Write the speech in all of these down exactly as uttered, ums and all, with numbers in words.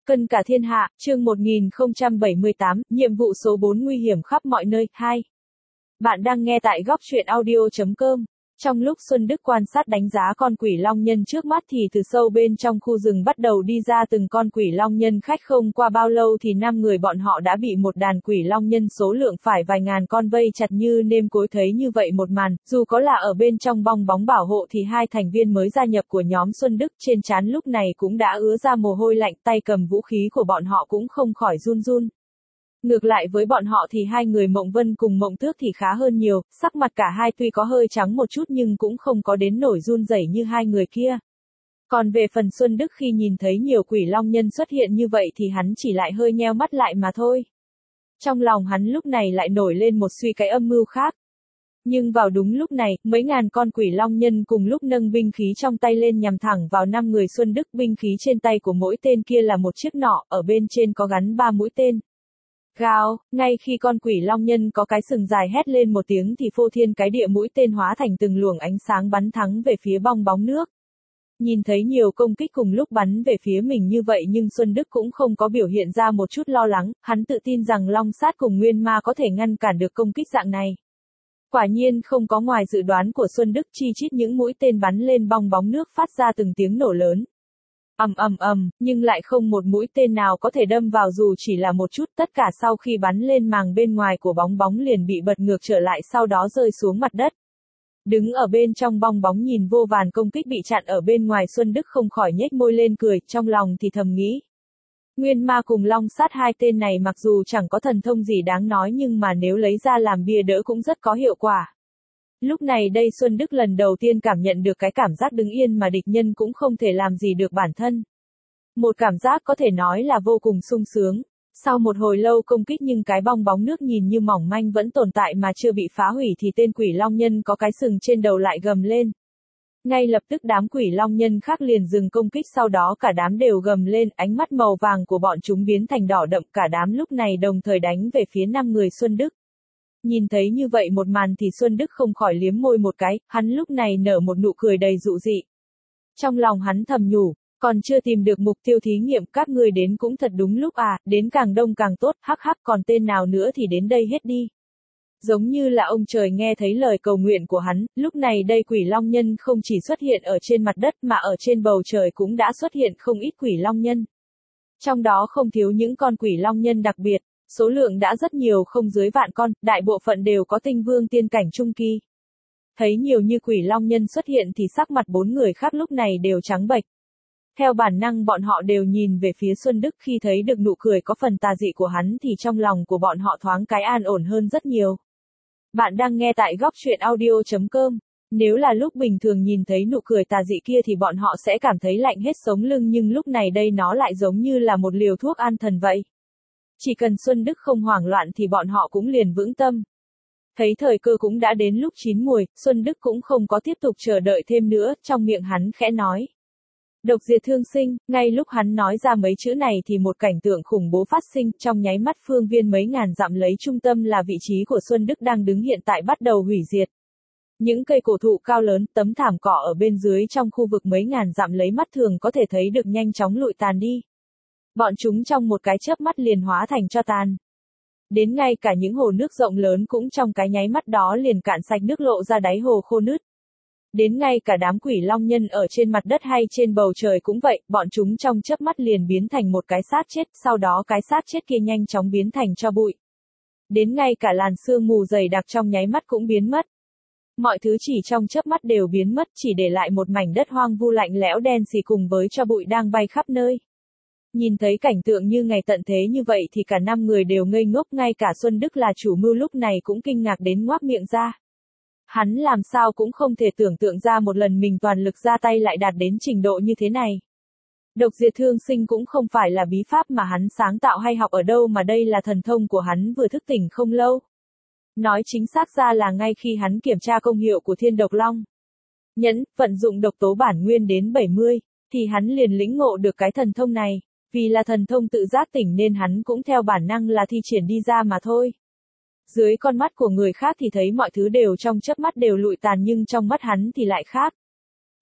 Cân cả thiên hạ, chương một nghìn không trăm bảy mươi tám, nhiệm vụ số bốn nguy hiểm khắp mọi nơi, hai. Bạn đang nghe tại góc truyện audio chấm com. Trong lúc Xuân Đức quan sát đánh giá con quỷ long nhân trước mắt thì từ sâu bên trong khu rừng bắt đầu đi ra từng con quỷ long nhân khách, không qua bao lâu thì năm người bọn họ đã bị một đàn quỷ long nhân số lượng phải vài ngàn con vây chặt như nêm cối. Thấy như vậy một màn, dù có là ở bên trong bong bóng bảo hộ thì hai thành viên mới gia nhập của nhóm Xuân Đức trên trán lúc này cũng đã ứa ra mồ hôi lạnh, tay cầm vũ khí của bọn họ cũng không khỏi run run. Ngược lại với bọn họ thì hai người Mộng Vân cùng Mộng Tước thì khá hơn nhiều, sắc mặt cả hai tuy có hơi trắng một chút nhưng cũng không có đến nổi run rẩy như hai người kia. Còn về phần Xuân Đức khi nhìn thấy nhiều quỷ long nhân xuất hiện như vậy thì hắn chỉ lại hơi nheo mắt lại mà thôi. Trong lòng hắn lúc này lại nổi lên một suy cái âm mưu khác. Nhưng vào đúng lúc này, mấy ngàn con quỷ long nhân cùng lúc nâng binh khí trong tay lên nhằm thẳng vào năm người Xuân Đức. Binh khí trên tay của mỗi tên kia là một chiếc nỏ, ở bên trên có gắn ba mũi tên. Gào, ngay khi con quỷ long nhân có cái sừng dài hét lên một tiếng thì phô thiên cái địa mũi tên hóa thành từng luồng ánh sáng bắn thẳng về phía bong bóng nước. Nhìn thấy nhiều công kích cùng lúc bắn về phía mình như vậy nhưng Xuân Đức cũng không có biểu hiện ra một chút lo lắng, hắn tự tin rằng Long Sát cùng Nguyên Ma có thể ngăn cản được công kích dạng này. Quả nhiên không có ngoài dự đoán của Xuân Đức, chi chít những mũi tên bắn lên bong bóng nước phát ra từng tiếng nổ lớn. Ầm ầm ầm, nhưng lại không một mũi tên nào có thể đâm vào dù chỉ là một chút, tất cả sau khi bắn lên màng bên ngoài của bóng bóng liền bị bật ngược trở lại sau đó rơi xuống mặt đất. Đứng ở bên trong bong bóng nhìn vô vàn công kích bị chặn ở bên ngoài, Xuân Đức không khỏi nhếch môi lên cười, trong lòng thì thầm nghĩ. Nguyên Ma cùng Long Sát hai tên này mặc dù chẳng có thần thông gì đáng nói nhưng mà nếu lấy ra làm bia đỡ cũng rất có hiệu quả. Lúc này đây Xuân Đức lần đầu tiên cảm nhận được cái cảm giác đứng yên mà địch nhân cũng không thể làm gì được bản thân. Một cảm giác có thể nói là vô cùng sung sướng. Sau một hồi lâu công kích nhưng cái bong bóng nước nhìn như mỏng manh vẫn tồn tại mà chưa bị phá hủy thì tên quỷ long nhân có cái sừng trên đầu lại gầm lên. Ngay lập tức đám quỷ long nhân khác liền dừng công kích, sau đó cả đám đều gầm lên, ánh mắt màu vàng của bọn chúng biến thành đỏ đậm, cả đám lúc này đồng thời đánh về phía năm người Xuân Đức. Nhìn thấy như vậy một màn thì Xuân Đức không khỏi liếm môi một cái, hắn lúc này nở một nụ cười đầy dụ dị. Trong lòng hắn thầm nhủ, còn chưa tìm được mục tiêu thí nghiệm, các ngươi đến cũng thật đúng lúc à, đến càng đông càng tốt, hắc hắc, còn tên nào nữa thì đến đây hết đi. Giống như là ông trời nghe thấy lời cầu nguyện của hắn, lúc này đây quỷ long nhân không chỉ xuất hiện ở trên mặt đất mà ở trên bầu trời cũng đã xuất hiện không ít quỷ long nhân. Trong đó không thiếu những con quỷ long nhân đặc biệt. Số lượng đã rất nhiều, không dưới vạn con, đại bộ phận đều có tinh vương tiên cảnh trung kỳ. Thấy nhiều như quỷ long nhân xuất hiện thì sắc mặt bốn người khác lúc này đều trắng bệch. Theo bản năng bọn họ đều nhìn về phía Xuân Đức, khi thấy được nụ cười có phần tà dị của hắn thì trong lòng của bọn họ thoáng cái an ổn hơn rất nhiều. Bạn đang nghe tại góc truyện audio chấm com. Nếu là lúc bình thường nhìn thấy nụ cười tà dị kia thì bọn họ sẽ cảm thấy lạnh hết sống lưng, nhưng lúc này đây nó lại giống như là một liều thuốc an thần vậy. Chỉ cần Xuân Đức không hoảng loạn thì bọn họ cũng liền vững tâm. Thấy thời cơ cũng đã đến lúc chín muồi, Xuân Đức cũng không có tiếp tục chờ đợi thêm nữa, trong miệng hắn khẽ nói. Độc diệt thương sinh, ngay lúc hắn nói ra mấy chữ này thì một cảnh tượng khủng bố phát sinh, trong nháy mắt phương viên mấy ngàn dặm lấy trung tâm là vị trí của Xuân Đức đang đứng hiện tại bắt đầu hủy diệt. Những cây cổ thụ cao lớn, tấm thảm cỏ ở bên dưới trong khu vực mấy ngàn dặm lấy mắt thường có thể thấy được nhanh chóng lụi tàn đi. Bọn chúng trong một cái chớp mắt liền hóa thành tro tàn. Đến ngay cả những hồ nước rộng lớn cũng trong cái nháy mắt đó liền cạn sạch, nước lộ ra đáy hồ khô nứt. Đến ngay cả đám quỷ long nhân ở trên mặt đất hay trên bầu trời cũng vậy, bọn chúng trong chớp mắt liền biến thành một cái xác chết, sau đó cái xác chết kia nhanh chóng biến thành tro bụi. Đến ngay cả làn sương mù dày đặc trong nháy mắt cũng biến mất. Mọi thứ chỉ trong chớp mắt đều biến mất, chỉ để lại một mảnh đất hoang vu lạnh lẽo đen xì cùng với tro bụi đang bay khắp nơi. Nhìn thấy cảnh tượng như ngày tận thế như vậy thì cả năm người đều ngây ngốc, ngay cả Xuân Đức là chủ mưu lúc này cũng kinh ngạc đến ngoác miệng ra. Hắn làm sao cũng không thể tưởng tượng ra một lần mình toàn lực ra tay lại đạt đến trình độ như thế này. Độc diệt thương sinh cũng không phải là bí pháp mà hắn sáng tạo hay học ở đâu mà đây là thần thông của hắn vừa thức tỉnh không lâu. Nói chính xác ra là ngay khi hắn kiểm tra công hiệu của Thiên Độc Long Nhẫn, vận dụng độc tố bản nguyên đến bảy mươi, thì hắn liền lĩnh ngộ được cái thần thông này. Vì là thần thông tự giác tỉnh nên hắn cũng theo bản năng là thi triển đi ra mà thôi. Dưới con mắt của người khác thì thấy mọi thứ đều trong chớp mắt đều lụi tàn nhưng trong mắt hắn thì lại khác.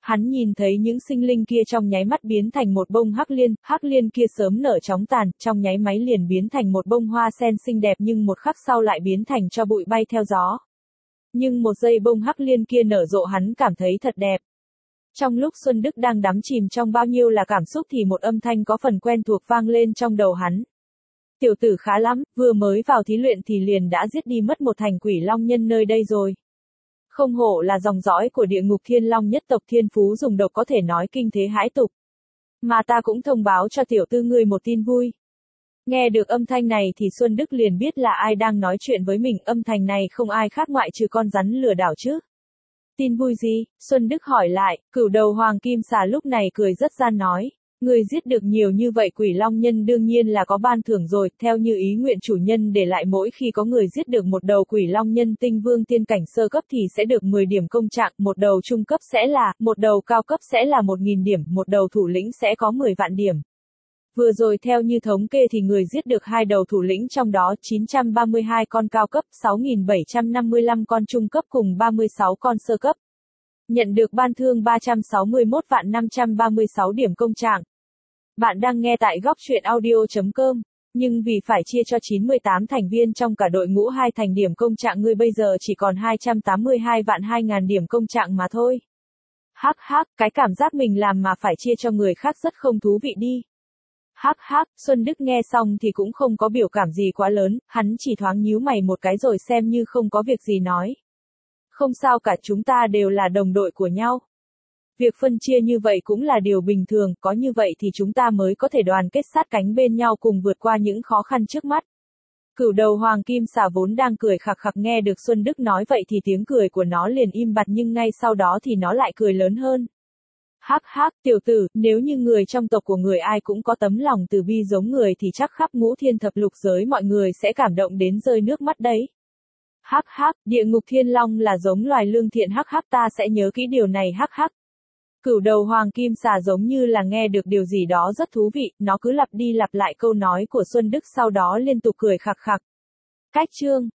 Hắn nhìn thấy những sinh linh kia trong nháy mắt biến thành một bông hắc liên, hắc liên kia sớm nở chóng tàn, trong nháy máy liền biến thành một bông hoa sen xinh đẹp nhưng một khắc sau lại biến thành cho bụi bay theo gió. Nhưng một giây bông hắc liên kia nở rộ hắn cảm thấy thật đẹp. Trong lúc Xuân Đức đang đắm chìm trong bao nhiêu là cảm xúc thì một âm thanh có phần quen thuộc vang lên trong đầu hắn. Tiểu tử khá lắm, vừa mới vào thí luyện thì liền đã giết đi mất một thành quỷ long nhân nơi đây rồi. Không hổ là dòng dõi của địa ngục thiên long nhất tộc, thiên phú dùng độc có thể nói kinh thế hãi tục. Mà ta cũng thông báo cho tiểu tư ngươi một tin vui. Nghe được âm thanh này thì Xuân Đức liền biết là ai đang nói chuyện với mình, âm thanh này không ai khác ngoại trừ con rắn lừa đảo chứ. Tin vui gì? Xuân Đức hỏi lại, cửu đầu hoàng kim xà lúc này cười rất gian nói. Người giết được nhiều như vậy quỷ long nhân đương nhiên là có ban thưởng rồi, theo như ý nguyện chủ nhân để lại, mỗi khi có người giết được một đầu quỷ long nhân tinh vương tiên cảnh sơ cấp thì sẽ được mười điểm công trạng, một đầu trung cấp sẽ là, một đầu cao cấp sẽ là một nghìn điểm, một đầu thủ lĩnh sẽ có mười vạn điểm. Vừa rồi theo như thống kê thì người giết được hai đầu thủ lĩnh, trong đó chín trăm ba mươi hai con cao cấp, sáu nghìn bảy trăm năm mươi lăm con trung cấp cùng ba mươi sáu con sơ cấp. Nhận được ban thương ba trăm sáu mươi mốt vạn năm trăm ba mươi sáu điểm công trạng. Bạn đang nghe tại góc truyện audio chấm com, nhưng vì phải chia cho chín mươi tám thành viên trong cả đội ngũ hai thành điểm công trạng, ngươi bây giờ chỉ còn hai trăm tám mươi hai vạn hai ngàn điểm công trạng mà thôi. Hắc hắc, cái cảm giác mình làm mà phải chia cho người khác rất không thú vị đi. Hắc hắc, Xuân Đức nghe xong thì cũng không có biểu cảm gì quá lớn, hắn chỉ thoáng nhíu mày một cái rồi xem như không có việc gì nói. Không sao cả, chúng ta đều là đồng đội của nhau. Việc phân chia như vậy cũng là điều bình thường, có như vậy thì chúng ta mới có thể đoàn kết sát cánh bên nhau cùng vượt qua những khó khăn trước mắt. Cửu đầu hoàng kim xà vốn đang cười khặc khặc nghe được Xuân Đức nói vậy thì tiếng cười của nó liền im bặt, nhưng ngay sau đó thì nó lại cười lớn hơn. Hắc hắc, tiểu tử, nếu như người trong tộc của người ai cũng có tấm lòng từ bi giống người thì chắc khắp ngũ thiên thập lục giới mọi người sẽ cảm động đến rơi nước mắt đấy. Hắc hắc, địa ngục thiên long là giống loài lương thiện, hắc hắc, ta sẽ nhớ kỹ điều này, hắc hắc. Cửu đầu hoàng kim xà giống như là nghe được điều gì đó rất thú vị, nó cứ lặp đi lặp lại câu nói của Xuân Đức sau đó liên tục cười khặc khặc. Cách chương